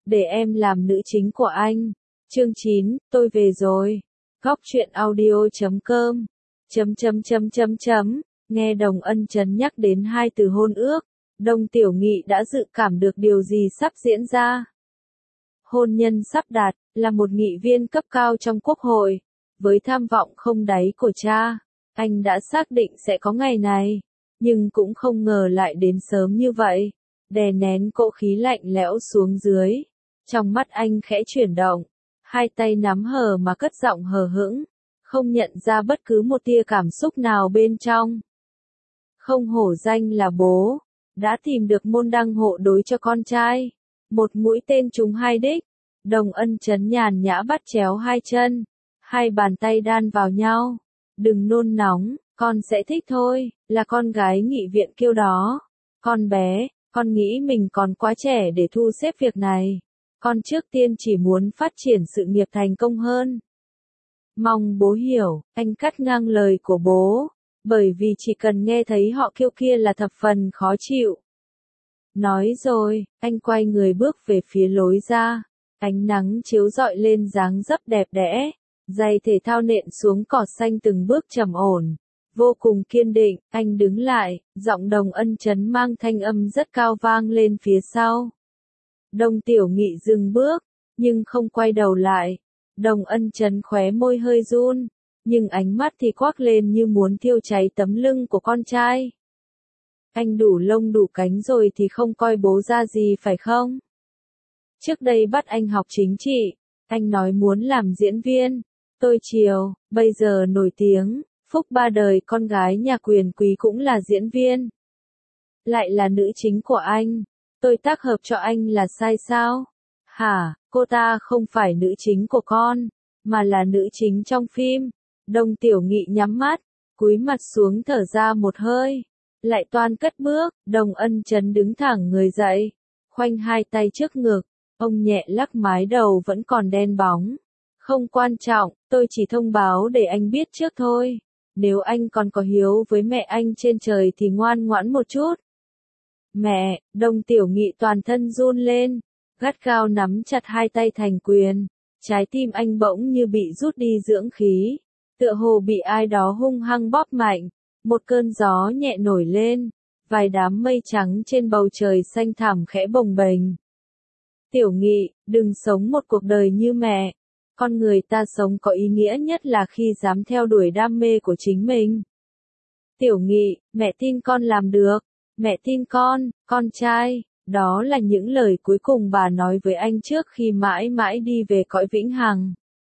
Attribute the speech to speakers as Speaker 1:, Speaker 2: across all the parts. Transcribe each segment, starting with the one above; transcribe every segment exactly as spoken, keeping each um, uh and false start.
Speaker 1: để em làm nữ chính của anh. Chương chín, tôi về rồi. Góc truyện audio chấm com. Chấm chấm chấm chấm chấm. Nghe Đồng Ân Chấn nhắc đến hai từ hôn ước, Đồng Tiểu Nghị đã dự cảm được điều gì sắp diễn ra. Hôn nhân sắp đạt, là một nghị viên cấp cao trong Quốc hội. Với tham vọng không đáy của cha, anh đã xác định sẽ có ngày này. Nhưng cũng không ngờ lại đến sớm như vậy. Đè nén cỗ khí lạnh lẽo xuống dưới. Trong mắt anh khẽ chuyển động. Hai tay nắm hờ mà cất giọng hờ hững. Không nhận ra bất cứ một tia cảm xúc nào bên trong. Không hổ danh là bố. Đã tìm được môn đăng hộ đối cho con trai. Một mũi tên trúng hai đích. Đồng Ân Chấn nhàn nhã bắt chéo hai chân. Hai bàn tay đan vào nhau. Đừng nôn nóng, con sẽ thích thôi, là con gái nghị viện kêu đó. Con bé, con nghĩ mình còn quá trẻ để thu xếp việc này. Con trước tiên chỉ muốn phát triển sự nghiệp thành công hơn. Mong bố hiểu, anh cắt ngang lời của bố. Bởi vì chỉ cần nghe thấy họ kêu kia là thập phần khó chịu. Nói rồi, anh quay người bước về phía lối ra. Ánh nắng chiếu rọi lên dáng dấp đẹp đẽ. Giày thể thao nện xuống cỏ xanh từng bước trầm ổn. Vô cùng kiên định, anh đứng lại, giọng Đồng Ân Chấn mang thanh âm rất cao vang lên phía sau. Đồng Tiểu Nghị dừng bước, nhưng không quay đầu lại. Đồng Ân Chấn khóe môi hơi run, nhưng ánh mắt thì quắc lên như muốn thiêu cháy tấm lưng của con trai. Anh đủ lông đủ cánh rồi thì không coi bố ra gì phải không? Trước đây bắt anh học chính trị, anh nói muốn làm diễn viên. Tôi chiều, bây giờ nổi tiếng, phúc ba đời con gái nhà quyền quý cũng là diễn viên. Lại là nữ chính của anh, tôi tác hợp cho anh là sai sao? Hả, cô ta không phải nữ chính của con, mà là nữ chính trong phim. Đồng Tiểu Nghị nhắm mắt, cúi mặt xuống thở ra một hơi, lại toan cất bước. Đồng Ân Chấn đứng thẳng người dậy, khoanh hai tay trước ngực, ông nhẹ lắc mái đầu vẫn còn đen bóng. Không quan trọng, tôi chỉ thông báo để anh biết trước thôi. Nếu anh còn có hiếu với mẹ anh trên trời thì ngoan ngoãn một chút. Mẹ, Đồng Tiểu Nghị toàn thân run lên, gắt gao nắm chặt hai tay thành quyền. Trái tim anh bỗng như bị rút đi dưỡng khí, tựa hồ bị ai đó hung hăng bóp mạnh. Một cơn gió nhẹ nổi lên, vài đám mây trắng trên bầu trời xanh thẳm khẽ bồng bềnh. Tiểu Nghị, đừng sống một cuộc đời như mẹ. Con người ta sống có ý nghĩa nhất là khi dám theo đuổi đam mê của chính mình. Tiểu Nghị, mẹ tin con làm được. Mẹ tin con, con trai. Đó là những lời cuối cùng bà nói với anh trước khi mãi mãi đi về cõi vĩnh hằng.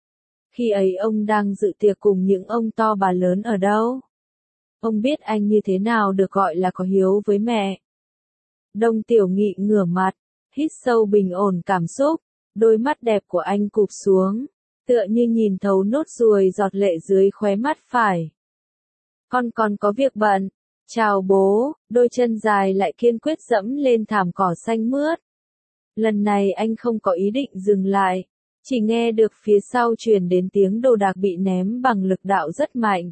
Speaker 1: Khi ấy ông đang dự tiệc cùng những ông to bà lớn ở đâu? Ông biết anh như thế nào được gọi là có hiếu với mẹ. Đồng Tiểu Nghị ngửa mặt, hít sâu bình ổn cảm xúc. Đôi mắt đẹp của anh cụp xuống, tựa như nhìn thấu nốt ruồi giọt lệ dưới khóe mắt phải. Con còn có việc bận. Chào bố, đôi chân dài lại kiên quyết dẫm lên thảm cỏ xanh mướt. Lần này anh không có ý định dừng lại, chỉ nghe được phía sau truyền đến tiếng đồ đạc bị ném bằng lực đạo rất mạnh.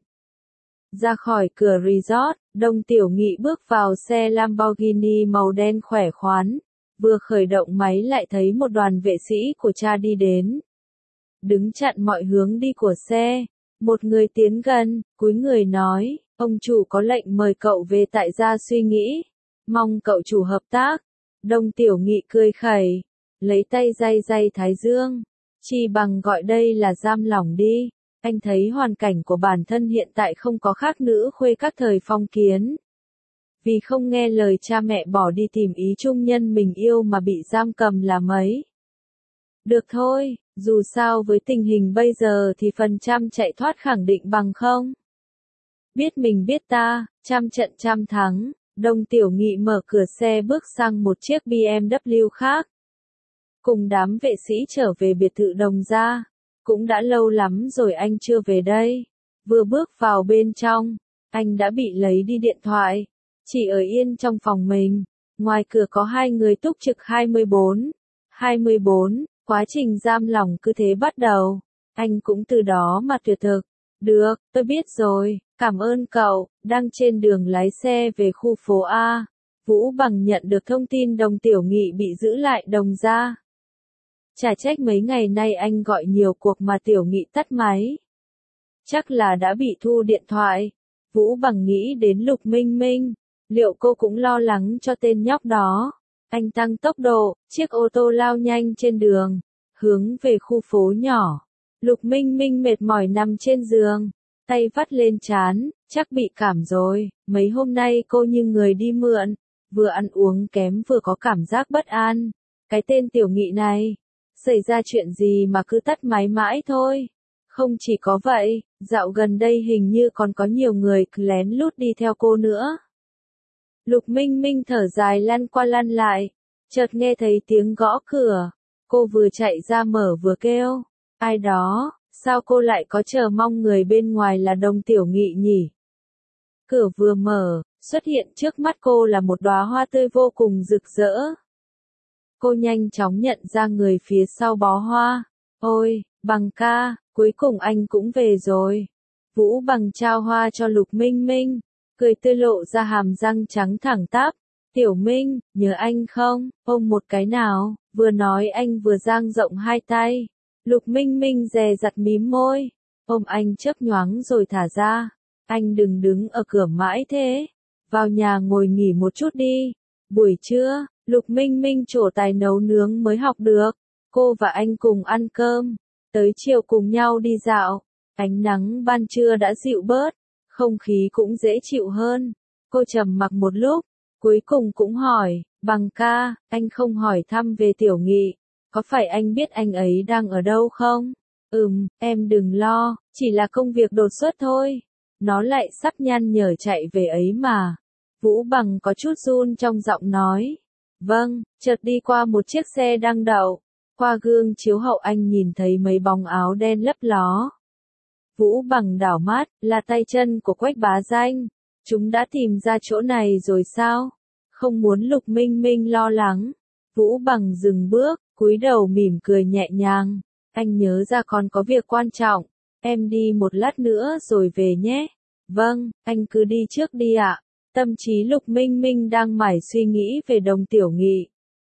Speaker 1: Ra khỏi cửa resort, Đồng Tiểu Nghị bước vào xe Lamborghini màu đen khỏe khoắn. Vừa khởi động máy lại thấy một đoàn vệ sĩ của cha đi đến. Đứng chặn mọi hướng đi của xe. Một người tiến gần, cúi người nói, ông chủ có lệnh mời cậu về tại gia suy nghĩ. Mong cậu chủ hợp tác. Đồng Tiểu Nghị cười khẩy, lấy tay day day thái dương. Chỉ bằng gọi đây là giam lỏng đi. Anh thấy hoàn cảnh của bản thân hiện tại không có khác nữ khuê các thời phong kiến. Vì không nghe lời cha mẹ bỏ đi tìm ý trung nhân mình yêu mà bị giam cầm là mấy. Được thôi, dù sao với tình hình bây giờ thì phần trăm chạy thoát khẳng định bằng không. Biết mình biết ta, trăm trận trăm thắng. Đồng Tiểu Nghị mở cửa xe bước sang một chiếc bê em vê khác. Cùng đám vệ sĩ trở về biệt thự Đồng gia. Cũng đã lâu lắm rồi anh chưa về đây. Vừa bước vào bên trong, anh đã bị lấy đi điện thoại. Chỉ ở yên trong phòng mình. Ngoài cửa có hai người túc trực hai mươi bốn. hai mươi bốn, quá trình giam lỏng cứ thế bắt đầu. Anh cũng từ đó mà tuyệt thực. Được, tôi biết rồi, cảm ơn cậu. Đang trên đường lái xe về khu phố A. Vũ Bằng nhận được thông tin Đồng Tiểu Nghị bị giữ lại Đồng gia. Chả trách mấy ngày nay anh gọi nhiều cuộc mà Tiểu Nghị tắt máy. Chắc là đã bị thu điện thoại. Vũ Bằng nghĩ đến Lục Minh Minh. Liệu cô cũng lo lắng cho tên nhóc đó? Anh tăng tốc độ, chiếc ô tô lao nhanh trên đường, hướng về khu phố nhỏ. Lục Minh Minh mệt mỏi nằm trên giường, tay vắt lên trán, chắc bị cảm rồi. Mấy hôm nay cô như người đi mượn, vừa ăn uống kém vừa có cảm giác bất an. Cái tên Tiểu Nghị này, xảy ra chuyện gì mà cứ tắt máy mãi thôi. Không chỉ có vậy, dạo gần đây hình như còn có nhiều người cứ lén lút đi theo cô nữa. Lục Minh Minh thở dài lăn qua lăn lại, chợt nghe thấy tiếng gõ cửa. Cô vừa chạy ra mở vừa kêu, ai đó, sao cô lại có chờ mong người bên ngoài là Đồng Tiểu Nghị nhỉ? Cửa vừa mở, xuất hiện trước mắt cô là một đóa hoa tươi vô cùng rực rỡ. Cô nhanh chóng nhận ra người phía sau bó hoa. Ôi, Bằng ca, cuối cùng anh cũng về rồi. Vũ Bằng trao hoa cho Lục Minh Minh, cười tươi lộ ra hàm răng trắng thẳng tắp. Tiểu Minh, nhớ anh không? Ôm một cái nào. Vừa nói anh vừa dang rộng hai tay. Lục Minh Minh dè dặt mím môi. Ôm anh chớp nhoáng rồi thả ra. Anh đừng đứng ở cửa mãi thế. Vào nhà ngồi nghỉ một chút đi. Buổi trưa, Lục Minh Minh trổ tài nấu nướng mới học được. Cô và anh cùng ăn cơm. Tới chiều cùng nhau đi dạo. Ánh nắng ban trưa đã dịu bớt. Không khí cũng dễ chịu hơn. Cô trầm mặc một lúc. Cuối cùng cũng hỏi, Bằng ca, anh không hỏi thăm về Tiểu Nghị. Có phải anh biết anh ấy đang ở đâu không? Ừm, em đừng lo, chỉ là công việc đột xuất thôi. Nó lại sắp nhăn nhở chạy về ấy mà. Vũ Bằng có chút run trong giọng nói. Vâng, chợt đi qua một chiếc xe đang đậu. Qua gương chiếu hậu anh nhìn thấy mấy bóng áo đen lấp ló. Vũ Bằng đảo mắt, là tay chân của Quách Bá Danh. Chúng đã tìm ra chỗ này rồi sao? Không muốn Lục Minh Minh lo lắng. Vũ Bằng dừng bước, cúi đầu mỉm cười nhẹ nhàng. Anh nhớ ra còn có việc quan trọng. Em đi một lát nữa rồi về nhé. Vâng, anh cứ đi trước đi ạ. Tâm trí Lục Minh Minh đang mải suy nghĩ về Đồng Tiểu Nghị.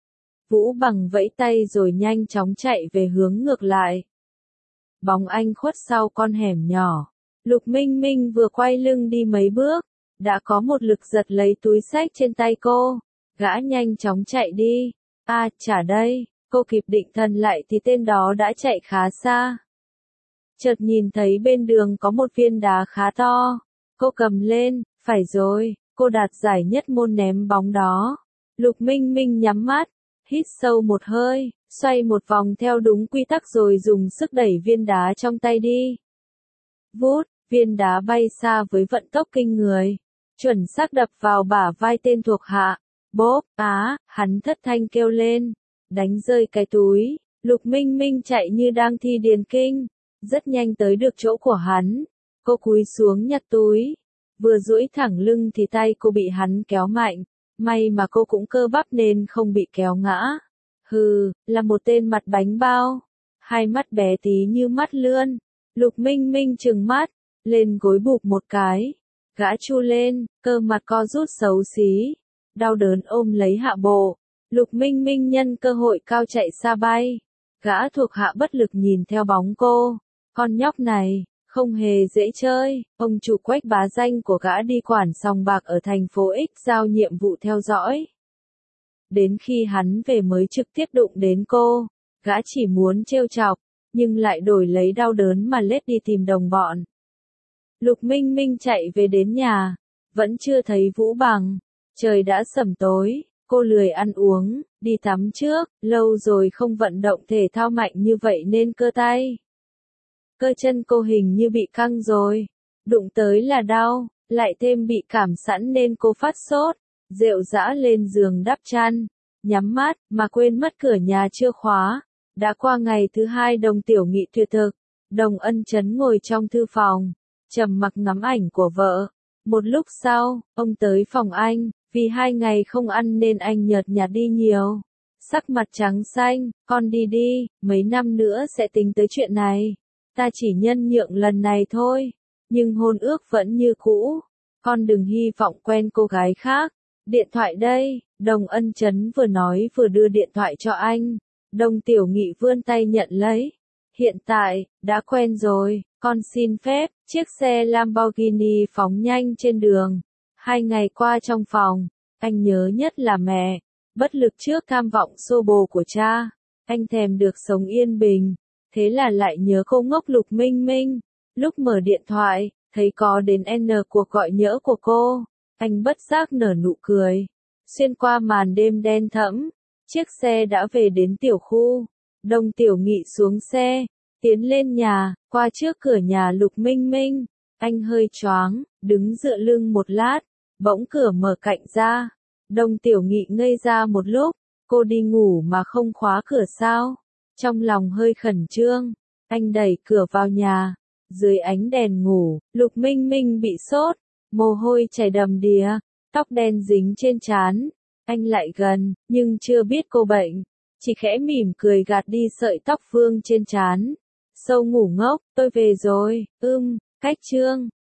Speaker 1: Vũ Bằng vẫy tay rồi nhanh chóng chạy về hướng ngược lại. Bóng anh khuất sau con hẻm nhỏ. Lục Minh Minh vừa quay lưng đi mấy bước, đã có một lực giật lấy túi xách trên tay cô. Gã nhanh chóng chạy đi. À, trả đây. Cô kịp định thần lại thì tên đó đã chạy khá xa. Chợt nhìn thấy bên đường có một viên đá khá to. Cô cầm lên, phải rồi, cô đạt giải nhất môn ném bóng đó. Lục Minh Minh nhắm mắt, hít sâu một hơi, xoay một vòng theo đúng quy tắc rồi dùng sức đẩy viên đá trong tay đi. Vút, viên đá bay xa với vận tốc kinh người, chuẩn xác đập vào bả vai tên thuộc hạ. Bốp, á, hắn thất thanh kêu lên, đánh rơi cái túi. Lục Minh Minh chạy như đang thi điền kinh, rất nhanh tới được chỗ của hắn. Cô cúi xuống nhặt túi, vừa duỗi thẳng lưng thì tay cô bị hắn kéo mạnh, may mà cô cũng cơ bắp nên không bị kéo ngã. Hừ, là một tên mặt bánh bao, hai mắt bé tí như mắt lươn. Lục Minh Minh trừng mắt, lên gối bụp một cái, gã chu lên, cơ mặt co rút xấu xí, đau đớn ôm lấy hạ bộ. Lục Minh Minh nhân cơ hội cao chạy xa bay. Gã thuộc hạ bất lực nhìn theo bóng cô. Con nhóc này, không hề dễ chơi. Ông chủ Quách Bá Danh của gã đi quản sòng bạc ở thành phố X giao nhiệm vụ theo dõi. Đến khi hắn về mới trực tiếp đụng đến cô. Gã chỉ muốn trêu chọc, nhưng lại đổi lấy đau đớn mà lết đi tìm đồng bọn. Lục Minh Minh chạy về đến nhà, vẫn chưa thấy Vũ Bằng. Trời đã sẩm tối. Cô lười ăn uống, đi tắm trước, lâu rồi không vận động thể thao mạnh như vậy nên cơ tay. Cơ chân cô hình như bị căng rồi, đụng tới là đau, lại thêm bị cảm sẵn nên cô phát sốt, rệu rã lên giường đắp chăn, nhắm mắt, mà quên mất cửa nhà chưa khóa. Đã qua ngày thứ hai Đồng Tiểu Nghị tuyệt thực, Đồng Ân Chấn ngồi trong thư phòng, trầm mặc ngắm ảnh của vợ. Một lúc sau, ông tới phòng anh. Vì hai ngày không ăn nên anh nhợt nhạt đi nhiều. Sắc mặt trắng xanh, con đi đi, mấy năm nữa sẽ tính tới chuyện này. Ta chỉ nhân nhượng lần này thôi. Nhưng hôn ước vẫn như cũ. Con đừng hy vọng quen cô gái khác. Điện thoại đây, Đồng Ân Chấn vừa nói vừa đưa điện thoại cho anh. Đông Tiểu Nghị vươn tay nhận lấy. Hiện tại, đã quen rồi, con xin phép, chiếc xe Lamborghini phóng nhanh trên đường. Hai ngày qua trong phòng, anh nhớ nhất là mẹ, bất lực trước cam vọng xô bồ của cha. Anh thèm được sống yên bình, thế là lại nhớ cô ngốc Lục Minh Minh. Lúc mở điện thoại, thấy có đến N cuộc gọi nhỡ của cô, anh bất giác nở nụ cười. Xuyên qua màn đêm đen thẫm, chiếc xe đã về đến tiểu khu. Đông Tiểu Nghị xuống xe, tiến lên nhà, qua trước cửa nhà Lục Minh Minh. Anh hơi choáng, đứng dựa lưng một lát, bỗng cửa mở cạnh ra. Đông Tiểu Nghị ngây ra một lúc, cô đi ngủ mà không khóa cửa sao? Trong lòng hơi khẩn trương, anh đẩy cửa vào nhà. Dưới ánh đèn ngủ, Lục Minh Minh bị sốt, mồ hôi chảy đầm đìa, tóc đen dính trên trán. Anh lại gần, nhưng chưa biết cô bệnh, chỉ khẽ mỉm cười gạt đi sợi tóc vương trên trán. Sâu ngủ ngốc, tôi về rồi, ưm, cách chương.